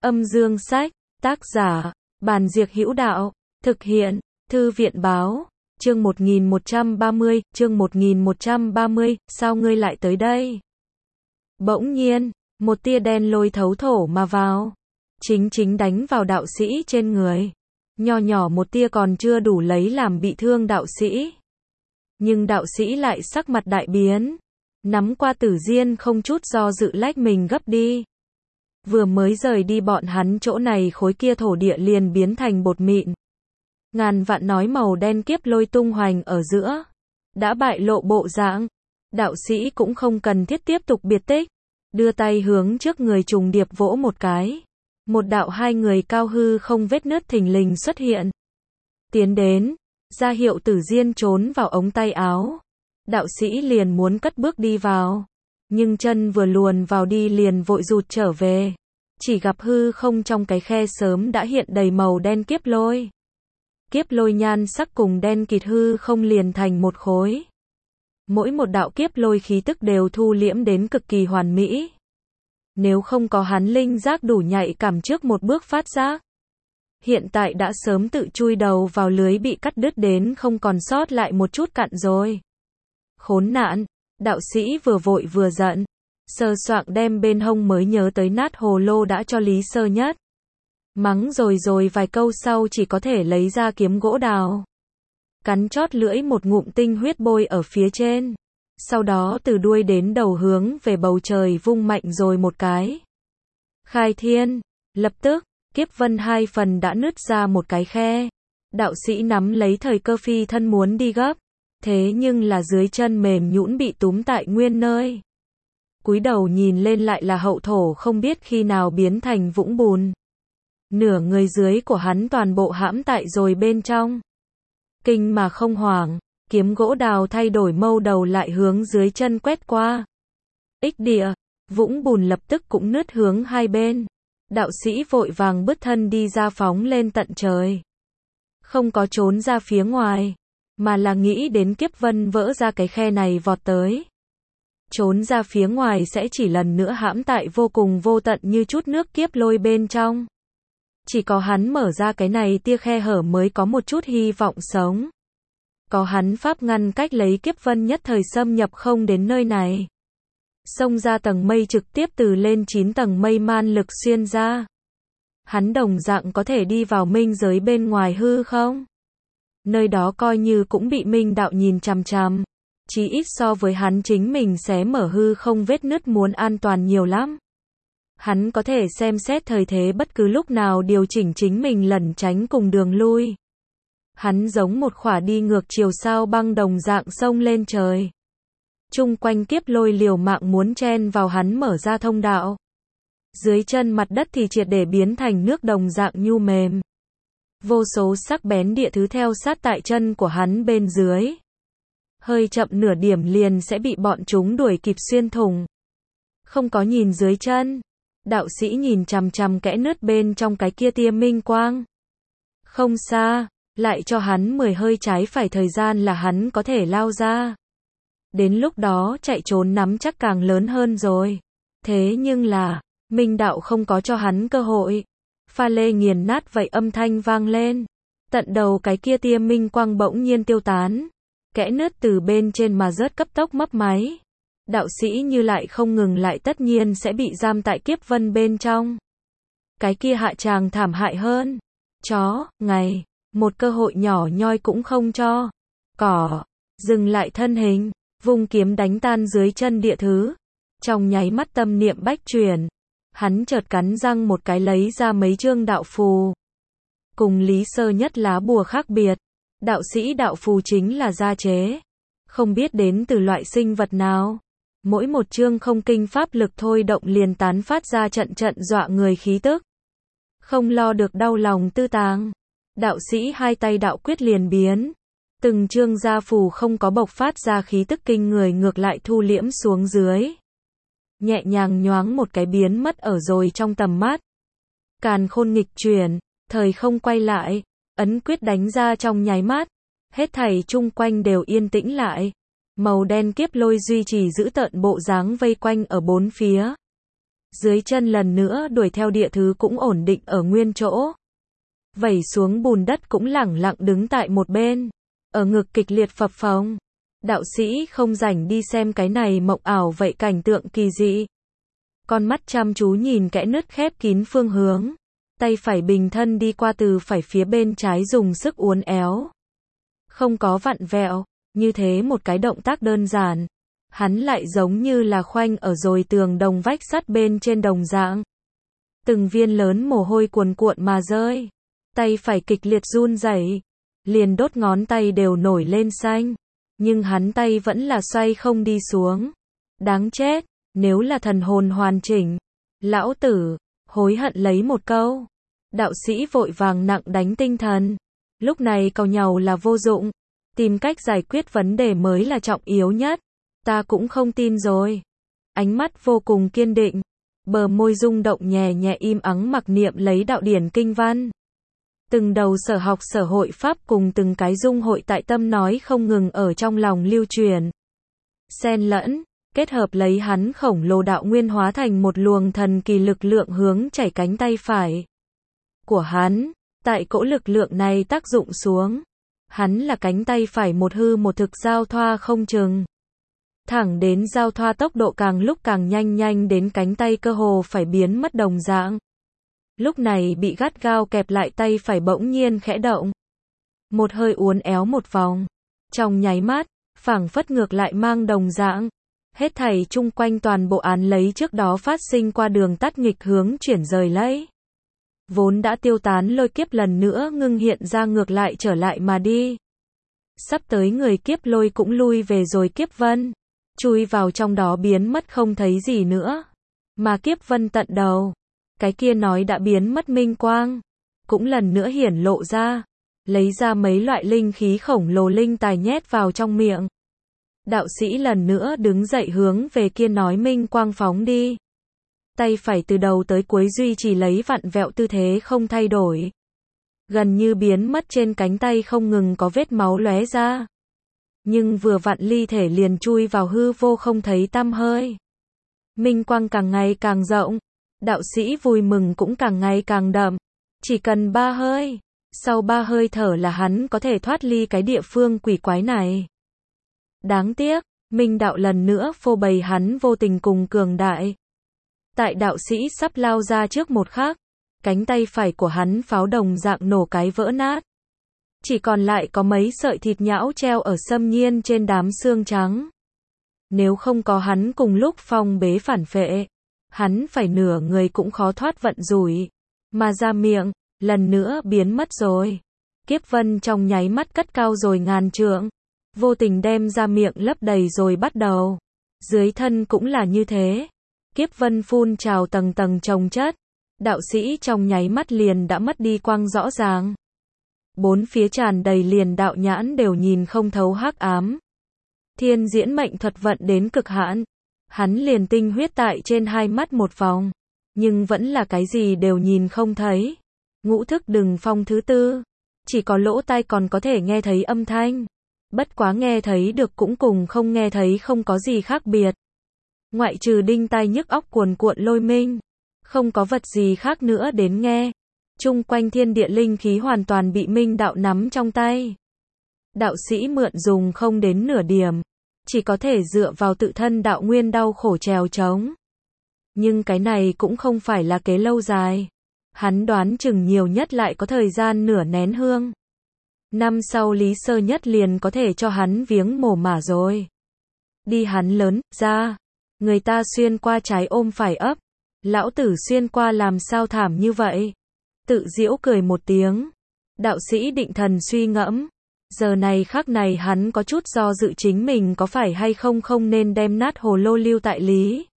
Âm dương sách, tác giả, Bàn Diệc Hữu Đạo, thực hiện, Thư viện Báo, chương 1130, sao ngươi lại tới đây? Bỗng nhiên, một tia đen lôi thấu thổ mà vào, chính đánh vào đạo sĩ trên người. Nho nhỏ một tia còn chưa đủ lấy làm bị thương đạo sĩ. Nhưng đạo sĩ lại sắc mặt đại biến, nắm qua tử diên không chút do dự lách mình gấp đi. Vừa mới rời đi bọn hắn chỗ này khối kia thổ địa liền biến thành bột mịn. Ngàn vạn nói màu đen kiếp lôi tung hoành ở giữa, đã bại lộ bộ dạng. Đạo sĩ cũng không cần thiết tiếp tục biệt tích, đưa tay hướng trước người trùng điệp vỗ một cái. Một đạo hai người cao hư không vết nứt thình lình xuất hiện. Tiến đến, ra hiệu tử diên trốn vào ống tay áo. Đạo sĩ liền muốn cất bước đi vào, nhưng chân vừa luồn vào đi liền vội rụt trở về. Chỉ gặp hư không trong cái khe sớm đã hiện đầy màu đen kiếp lôi. Kiếp lôi nhan sắc cùng đen kịt hư không liền thành một khối. Mỗi một đạo kiếp lôi khí tức đều thu liễm đến cực kỳ hoàn mỹ. Nếu không có hắn linh giác đủ nhạy cảm trước một bước phát giác, hiện tại đã sớm tự chui đầu vào lưới bị cắt đứt đến không còn sót lại một chút cặn rồi. Khốn nạn, đạo sĩ vừa vội vừa giận, sờ soạng đem bên hông mới nhớ tới nát hồ lô đã cho Lý Sơ Nhất. Mắng rồi vài câu sau chỉ có thể lấy ra kiếm gỗ đào. Cắn chót lưỡi một ngụm tinh huyết bôi ở phía trên. Sau đó từ đuôi đến đầu hướng về bầu trời vung mạnh rồi một cái. Khai thiên, lập tức, kiếp vân hai phần đã nứt ra một cái khe. Đạo sĩ nắm lấy thời cơ phi thân muốn đi gấp. Thế nhưng là dưới chân mềm nhũn bị túm tại nguyên nơi. Cúi đầu nhìn lên lại là hậu thổ không biết khi nào biến thành vũng bùn. Nửa người dưới của hắn toàn bộ hãm tại rồi bên trong. Kinh mà không hoảng, kiếm gỗ đào thay đổi mâu đầu lại hướng dưới chân quét qua. Ích địa, vũng bùn lập tức cũng nứt hướng hai bên. Đạo sĩ vội vàng bứt thân đi ra phóng lên tận trời. Không có trốn ra phía ngoài, mà là nghĩ đến kiếp vân vỡ ra cái khe này vọt tới. Trốn ra phía ngoài sẽ chỉ lần nữa hãm tại vô cùng vô tận như chút nước kiếp lôi bên trong. Chỉ có hắn mở ra cái này tia khe hở mới có một chút hy vọng sống. Có hắn pháp ngăn cách lấy kiếp vân nhất thời xâm nhập không đến nơi này. Xông ra tầng mây trực tiếp từ lên 9 tầng mây man lực xuyên ra. Hắn đồng dạng có thể đi vào minh giới bên ngoài hư không? Nơi đó coi như cũng bị minh đạo nhìn chằm chằm. Chí ít so với hắn chính mình xé mở hư không vết nứt muốn an toàn nhiều lắm. Hắn có thể xem xét thời thế bất cứ lúc nào điều chỉnh chính mình lẩn tránh cùng đường lui. Hắn giống một khỏa đi ngược chiều sao băng đồng dạng sông lên trời. Chung quanh kiếp lôi liều mạng muốn chen vào hắn mở ra thông đạo. Dưới chân mặt đất thì triệt để biến thành nước đồng dạng nhu mềm. Vô số sắc bén địa thứ theo sát tại chân của hắn bên dưới. Hơi chậm nửa điểm liền sẽ bị bọn chúng đuổi kịp xuyên thủng. Không có nhìn dưới chân. Đạo sĩ nhìn chằm chằm kẽ nứt bên trong cái kia tia minh quang. Không xa, lại cho hắn 10 hơi trái phải thời gian là hắn có thể lao ra. Đến lúc đó chạy trốn nắm chắc càng lớn hơn rồi. Thế nhưng là, minh đạo không có cho hắn cơ hội. Pha lê nghiền nát vậy âm thanh vang lên. Tận đầu cái kia tia minh quang bỗng nhiên tiêu tán. Kẽ nứt từ bên trên mà rớt cấp tốc mấp máy. Đạo sĩ như lại không ngừng lại tất nhiên sẽ bị giam tại kiếp vân bên trong. Cái kia hạ tràng thảm hại hơn. Chó, ngày, một cơ hội nhỏ nhoi cũng không cho. Cỏ, dừng lại thân hình, vung kiếm đánh tan dưới chân địa thứ. Trong nháy mắt tâm niệm bách chuyển. Hắn chợt cắn răng một cái lấy ra mấy chương đạo phù. Cùng Lý Sơ Nhất lá bùa khác biệt. Đạo sĩ đạo phù chính là gia chế. Không biết đến từ loại sinh vật nào. Mỗi một chương không kinh pháp lực thôi động liền tán phát ra trận dọa người khí tức. Không lo được đau lòng tư tàng. Đạo sĩ hai tay đạo quyết liền biến. Từng chương gia phù không có bộc phát ra khí tức kinh người ngược lại thu liễm xuống dưới. Nhẹ nhàng nhoáng một cái biến mất ở rồi trong tầm mắt. Càn khôn nghịch chuyển, thời không quay lại, ấn quyết đánh ra trong nháy mắt. Hết thảy chung quanh đều yên tĩnh lại. Màu đen kiếp lôi duy trì giữ tợn bộ dáng vây quanh ở bốn phía. Dưới chân lần nữa đuổi theo địa thứ cũng ổn định ở nguyên chỗ. Vẩy xuống bùn đất cũng lẳng lặng đứng tại một bên. Ở ngực kịch liệt phập phồng. Đạo sĩ không rảnh đi xem cái này mộng ảo vậy cảnh tượng kỳ dị. Con mắt chăm chú nhìn kẽ nứt khép kín phương hướng. Tay phải bình thân đi qua từ phải phía bên trái dùng sức uốn éo. Không có vặn vẹo, như thế một cái động tác đơn giản. Hắn lại giống như là khoanh ở rồi tường đồng vách sắt bên trên đồng dạng. Từng viên lớn mồ hôi cuồn cuộn mà rơi. Tay phải kịch liệt run rẩy, liền đốt ngón tay đều nổi lên xanh. Nhưng hắn tay vẫn là xoay không đi xuống. Đáng chết, nếu là thần hồn hoàn chỉnh. Lão tử, hối hận lấy một câu. Đạo sĩ vội vàng nặng đánh tinh thần. Lúc này càu nhàu là vô dụng. Tìm cách giải quyết vấn đề mới là trọng yếu nhất. Ta cũng không tin rồi. Ánh mắt vô cùng kiên định. Bờ môi rung động nhẹ nhẹ im ắng mặc niệm lấy đạo điển kinh văn. Từng đầu sở học sở hội pháp cùng từng cái dung hội tại tâm nói không ngừng ở trong lòng lưu truyền. Xen lẫn, kết hợp lấy hắn khổng lồ đạo nguyên hóa thành một luồng thần kỳ lực lượng hướng chảy cánh tay phải của hắn. Tại cỗ lực lượng này tác dụng xuống, hắn là cánh tay phải một hư một thực giao thoa không chừng. Thẳng đến giao thoa tốc độ càng lúc càng nhanh đến cánh tay cơ hồ phải biến mất đồng dạng. Lúc này bị gắt gao kẹp lại tay phải bỗng nhiên khẽ động. Một hơi uốn éo một vòng. Trong nháy mắt, phảng phất ngược lại mang đồng dạng. Hết thảy chung quanh toàn bộ án lấy trước đó phát sinh qua đường tắt nghịch hướng chuyển rời lấy. Vốn đã tiêu tán lôi kiếp lần nữa ngưng hiện ra ngược lại trở lại mà đi. Sắp tới người kiếp lôi cũng lui về rồi kiếp vân. Chui vào trong đó biến mất không thấy gì nữa. Mà kiếp vân tận đầu. Cái kia nói đã biến mất minh quang. Cũng lần nữa hiển lộ ra. Lấy ra mấy loại linh khí khổng lồ linh tài nhét vào trong miệng. Đạo sĩ lần nữa đứng dậy hướng về kia nói minh quang phóng đi. Tay phải từ đầu tới cuối duy trì lấy vặn vẹo tư thế không thay đổi. Gần như biến mất trên cánh tay không ngừng có vết máu lóe ra. Nhưng vừa vặn ly thể liền chui vào hư vô không thấy tăm hơi. Minh quang càng ngày càng rộng. Đạo sĩ vui mừng cũng càng ngày càng đậm. Chỉ cần 3 hơi. Sau 3 hơi thở là hắn có thể thoát ly cái địa phương quỷ quái này. Đáng tiếc, minh đạo lần nữa phô bày hắn vô tình cùng cường đại. Tại đạo sĩ sắp lao ra trước một khắc, cánh tay phải của hắn pháo đồng dạng nổ cái vỡ nát. Chỉ còn lại có mấy sợi thịt nhão treo ở xâm nhiên trên đám xương trắng. Nếu không có hắn cùng lúc phong bế phản phệ, hắn phải nửa người cũng khó thoát vận rủi. Mà ra miệng, lần nữa biến mất rồi. Kiếp vân trong nháy mắt cất cao rồi ngàn trượng. Vô tình đem ra miệng lấp đầy rồi bắt đầu. Dưới thân cũng là như thế. Kiếp vân phun trào tầng tầng chồng chất. Đạo sĩ trong nháy mắt liền đã mất đi quang rõ ràng. Bốn phía tràn đầy liền đạo nhãn đều nhìn không thấu hắc ám. Thiên diễn mệnh thuật vận đến cực hạn. Hắn liền tinh huyết tại trên hai mắt một vòng. Nhưng vẫn là cái gì đều nhìn không thấy. Ngũ thức đừng phong thứ tư. Chỉ có lỗ tai còn có thể nghe thấy âm thanh. Bất quá nghe thấy được cũng cùng không nghe thấy không có gì khác biệt. Ngoại trừ đinh tai nhức óc cuồn cuộn lôi minh. Không có vật gì khác nữa đến nghe. Chung quanh thiên địa linh khí hoàn toàn bị minh đạo nắm trong tay. Đạo sĩ mượn dùng không đến nửa điểm. Chỉ có thể dựa vào tự thân đạo nguyên đau khổ trèo trống. Nhưng cái này cũng không phải là kế lâu dài. Hắn đoán chừng nhiều nhất lại có thời gian nửa nén hương. Năm sau Lý Sơ Nhất liền có thể cho hắn viếng mồ mả rồi. Đi hắn lớn ra. Người ta xuyên qua trái ôm phải ấp. Lão tử xuyên qua làm sao thảm như vậy. Tự giễu cười một tiếng. Đạo sĩ định thần suy ngẫm. Giờ này khắc này hắn có chút do dự chính mình có phải hay không nên đem nát hồ lô lưu tại Lý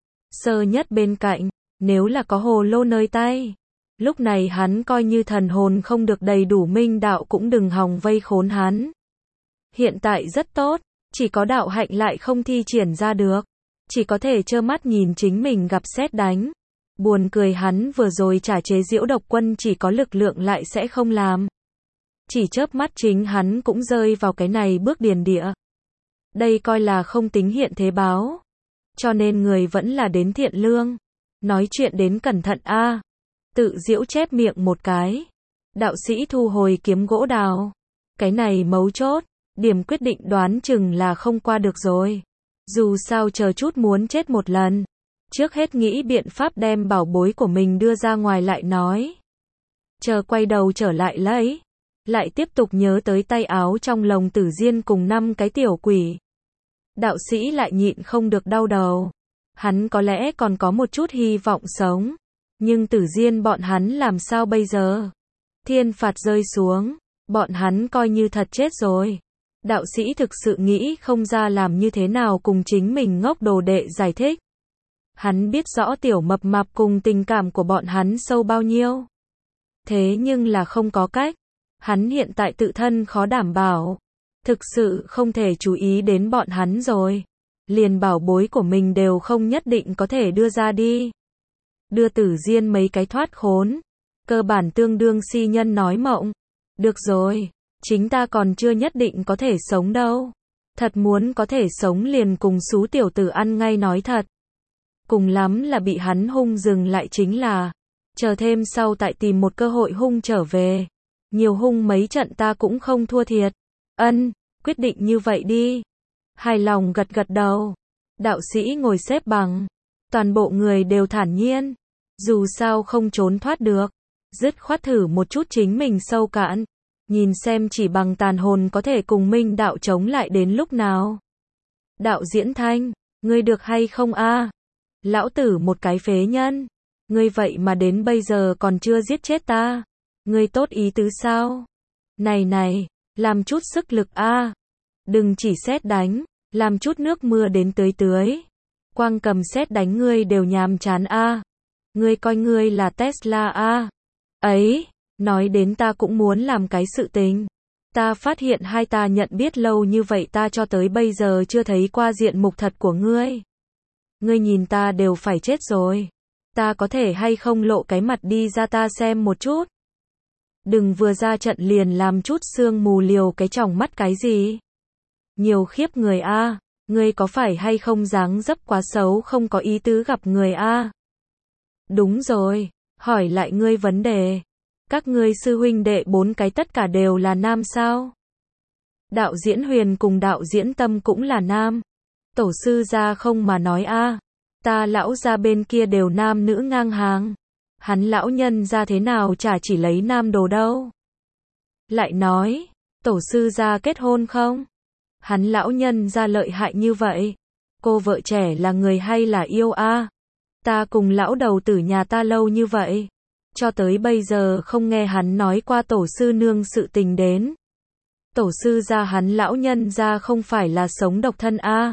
Sơ Nhất bên cạnh. Nếu là có hồ lô nơi tay. Lúc này hắn coi như thần hồn không được đầy đủ minh đạo cũng đừng hòng vây khốn hắn. Hiện tại rất tốt. Chỉ có đạo hạnh lại không thi triển ra được. Chỉ có thể trơ mắt nhìn chính mình gặp sét đánh. Buồn cười hắn vừa rồi trả chế Diễu Độc Quân chỉ có lực lượng lại sẽ không làm. Chỉ chớp mắt chính hắn cũng rơi vào cái này bước điền địa. Đây coi là không tính hiện thế báo. Cho nên người vẫn là đến thiện lương. Nói chuyện đến cẩn thận a. Tự giễu chép miệng một cái. Đạo sĩ thu hồi kiếm gỗ đào. Cái này mấu chốt, điểm quyết định đoán chừng là không qua được rồi. Dù sao chờ chút muốn chết một lần. Trước hết nghĩ biện pháp đem bảo bối của mình đưa ra ngoài lại nói. Chờ quay đầu trở lại lấy. Lại tiếp tục nhớ tới tay áo trong lồng Tử Diên cùng 5 cái tiểu quỷ. Đạo sĩ lại nhịn không được đau đầu. Hắn có lẽ còn có một chút hy vọng sống. Nhưng Tử Diên bọn hắn làm sao bây giờ? Thiên phạt rơi xuống. Bọn hắn coi như thật chết rồi. Đạo sĩ thực sự nghĩ không ra làm như thế nào cùng chính mình ngốc đồ đệ giải thích. Hắn biết rõ tiểu mập mạp cùng tình cảm của bọn hắn sâu bao nhiêu. Thế nhưng là không có cách. Hắn hiện tại tự thân khó đảm bảo. Thực sự không thể chú ý đến bọn hắn rồi. Liền bảo bối của mình đều không nhất định có thể đưa ra đi. Đưa Tử Diên mấy cái thoát khốn. Cơ bản tương đương si nhân nói mộng. Được rồi, chính ta còn chưa nhất định có thể sống đâu. Thật muốn có thể sống liền cùng xú tiểu tử ăn ngay nói thật. Cùng lắm là bị hắn hung dừng lại chính là. Chờ thêm sau tại tìm một cơ hội hung trở về. Nhiều hung mấy trận ta cũng không thua thiệt. Ân, quyết định như vậy đi. Hài lòng gật gật đầu. Đạo sĩ ngồi xếp bằng. Toàn bộ người đều thản nhiên. Dù sao không trốn thoát được. Dứt khoát thử một chút chính mình sâu cạn. Nhìn xem chỉ bằng tàn hồn có thể cùng Minh đạo chống lại đến lúc nào. Đạo Diễn Thanh, ngươi được hay không a? Lão tử một cái phế nhân. Ngươi vậy mà đến bây giờ còn chưa giết chết ta. Ngươi tốt ý tứ sao? Này, làm chút sức lực a. Đừng chỉ sét đánh, làm chút nước mưa đến tưới. Quang cầm sét đánh ngươi đều nhàm chán a. Ngươi coi ngươi là Tesla a. Ấy, nói đến ta cũng muốn làm cái sự tình. Ta phát hiện hai ta nhận biết lâu như vậy ta cho tới bây giờ chưa thấy qua diện mục thật của ngươi. Ngươi nhìn ta đều phải chết rồi. Ta có thể hay không lộ cái mặt đi ra ta xem một chút. Đừng vừa ra trận liền làm chút sương mù liều cái tròng mắt cái gì. Nhiều khiếp người a, ngươi có phải hay không dáng dấp quá xấu không có ý tứ gặp người a. Đúng rồi, hỏi lại ngươi vấn đề. Các ngươi sư huynh đệ 4 cái tất cả đều là nam sao? Đạo Diễn Huyền cùng Đạo Diễn Tâm cũng là nam. Tổ sư gia không mà nói a. Ta lão gia bên kia đều nam nữ ngang hàng. Hắn lão nhân gia thế nào chả chỉ lấy nam đồ đâu. Lại nói, tổ sư gia kết hôn không? Hắn lão nhân gia lợi hại như vậy. Cô vợ trẻ là người hay là yêu a? Ta cùng lão đầu tử nhà ta lâu như vậy. Cho tới bây giờ không nghe hắn nói qua tổ sư nương sự tình đến. Tổ sư gia hắn lão nhân gia không phải là sống độc thân a.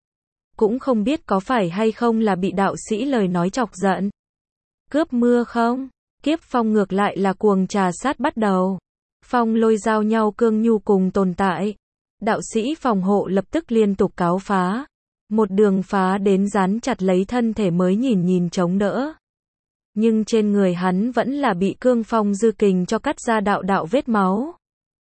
Cũng không biết có phải hay không là bị đạo sĩ lời nói chọc giận. Cướp mưa không? Kiếp phong ngược lại là cuồng trà sát bắt đầu. Phong lôi giao nhau cương nhu cùng tồn tại. Đạo sĩ phòng hộ lập tức liên tục cáo phá. Một đường phá đến dán chặt lấy thân thể mới nhìn chống đỡ. Nhưng trên người hắn vẫn là bị cương phong dư kình cho cắt ra đạo vết máu.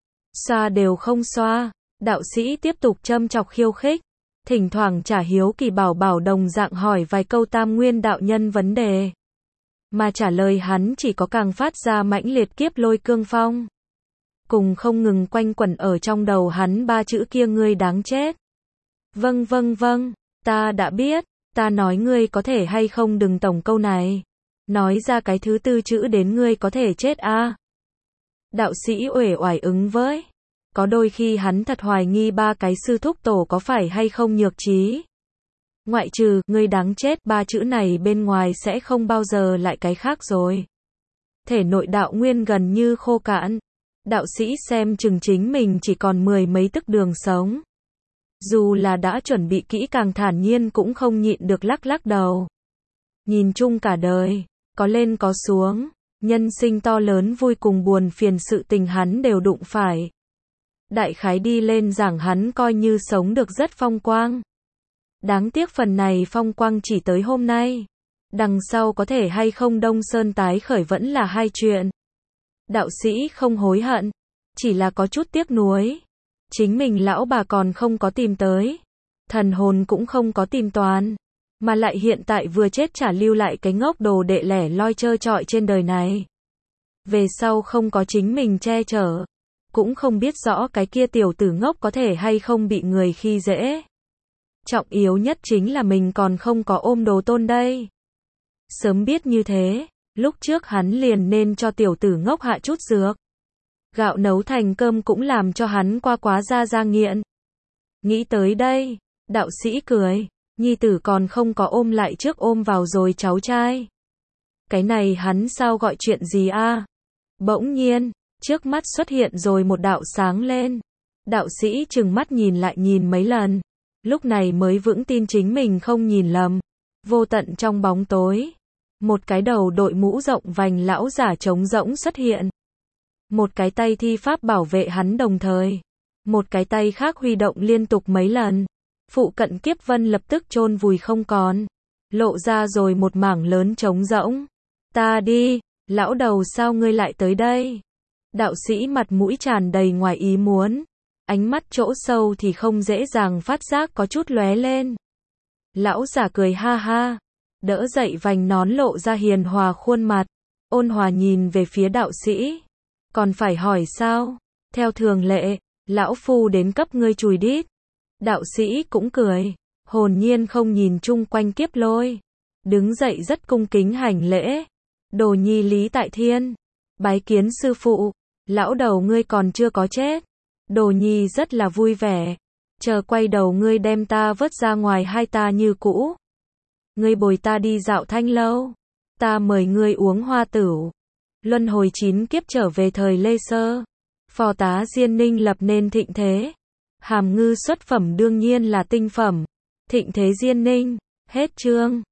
Xoa đều không xoa. Đạo sĩ tiếp tục châm chọc khiêu khích. Thỉnh thoảng trả hiếu kỳ bảo đồng dạng hỏi vài câu tam nguyên đạo nhân vấn đề. Mà trả lời hắn chỉ có càng phát ra mãnh liệt kiếp lôi cương phong. Cùng không ngừng quanh quẩn ở trong đầu hắn 3 chữ kia ngươi đáng chết. Vâng, ta đã biết, ta nói ngươi có thể hay không đừng tổng câu này. Nói ra cái thứ 4 chữ đến ngươi có thể chết a. Đạo sĩ uể oải ứng với. Có đôi khi hắn thật hoài nghi 3 cái sư thúc tổ có phải hay không nhược trí. Ngoại trừ, ngươi đáng chết 3 chữ này bên ngoài sẽ không bao giờ lại cái khác rồi. Thể nội đạo nguyên gần như khô cạn. Đạo sĩ xem chừng chính mình chỉ còn 10 mấy tức đường sống. Dù là đã chuẩn bị kỹ càng thản nhiên cũng không nhịn được lắc đầu. Nhìn chung cả đời, có lên có xuống, nhân sinh to lớn vui cùng buồn phiền sự tình hắn đều đụng phải. Đại khái đi lên giảng hắn coi như sống được rất phong quang. Đáng tiếc phần này phong quang chỉ tới hôm nay. Đằng sau có thể hay không Đông Sơn tái khởi vẫn là hai chuyện. Đạo sĩ không hối hận, chỉ là có chút tiếc nuối. Chính mình lão bà còn không có tìm tới. Thần hồn cũng không có tìm toàn. Mà lại hiện tại vừa chết chả lưu lại cái ngốc đồ đệ lẻ loi trơ trọi trên đời này. Về sau không có chính mình che chở, cũng không biết rõ cái kia tiểu tử ngốc có thể hay không bị người khi dễ. Trọng yếu nhất chính là mình còn không có ôm đồ tôn đây. Sớm biết như thế, lúc trước hắn liền nên cho tiểu tử ngốc hạ chút dược. Gạo nấu thành cơm cũng làm cho hắn qua quá ra nghiện. Nghĩ tới đây, đạo sĩ cười, nhi tử còn không có ôm lại trước ôm vào rồi cháu trai. Cái này hắn sao gọi chuyện gì a? Bỗng nhiên, trước mắt xuất hiện rồi một đạo sáng lên. Đạo sĩ trừng mắt nhìn lại nhìn mấy lần, lúc này mới vững tin chính mình không nhìn lầm. Vô tận trong bóng tối, một cái đầu đội mũ rộng vành lão giả trống rỗng xuất hiện. Một cái tay thi pháp bảo vệ hắn đồng thời, một cái tay khác huy động liên tục mấy lần. Phụ cận kiếp vân lập tức chôn vùi không còn, lộ ra rồi một mảng lớn trống rỗng. Ta đi, lão đầu sao ngươi lại tới đây? Đạo sĩ mặt mũi tràn đầy ngoài ý muốn, ánh mắt chỗ sâu thì không dễ dàng phát giác có chút lóe lên. Lão giả cười ha ha, đỡ dậy vành nón lộ ra hiền hòa khuôn mặt, ôn hòa nhìn về phía đạo sĩ. Còn phải hỏi sao? Theo thường lệ, lão phu đến cấp ngươi chùi đít. Đạo sĩ cũng cười, hồn nhiên không nhìn chung quanh kiếp lôi. Đứng dậy rất cung kính hành lễ. Đồ nhi Lý Tại Thiên, bái kiến sư phụ. Lão đầu ngươi còn chưa có chết. Đồ nhi rất là vui vẻ. Chờ quay đầu ngươi đem ta vớt ra ngoài hai ta như cũ. Ngươi bồi ta đi dạo thanh lâu. Ta mời ngươi uống hoa tửu. Luân hồi 9 kiếp trở về thời Lê Sơ. Phò tá Diên Ninh lập nên thịnh thế. Hàm ngư xuất phẩm đương nhiên là tinh phẩm. Thịnh thế Diên Ninh. Hết chương.